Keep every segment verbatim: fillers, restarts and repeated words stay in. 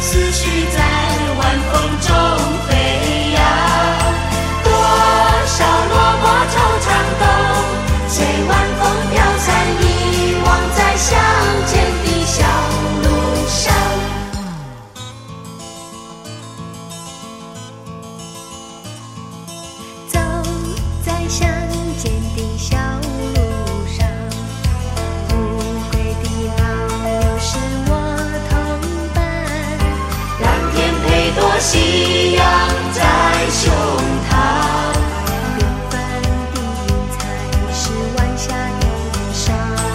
思绪在晚风中飞扬。多少落寞惆怅都随晚风飘散，遗忘在向前的小路上。 走在乡间的小路上，无归的老友是我同伴。 蓝天配朵夕阳在胸膛， 缤纷的云彩是晚霞的脸上。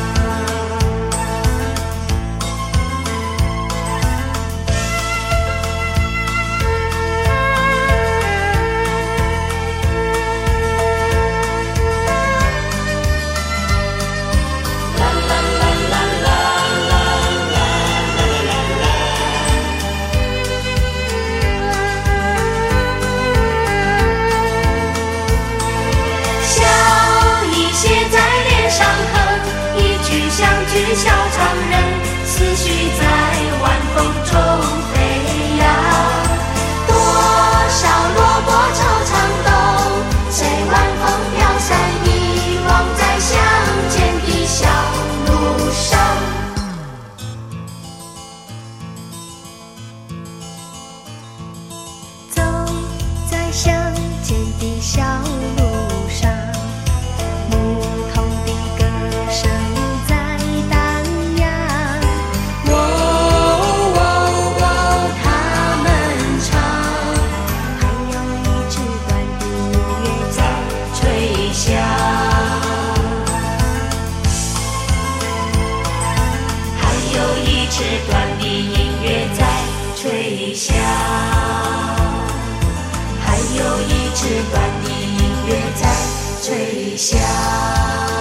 小长人，思绪在晚风中飞扬。 多少落寞惆怅都随晚风飘散，遗忘在向前的小路上。 走在乡间的小路上，牧童的歌声在纸短的音乐在吹响，还有一支短的音乐在吹响。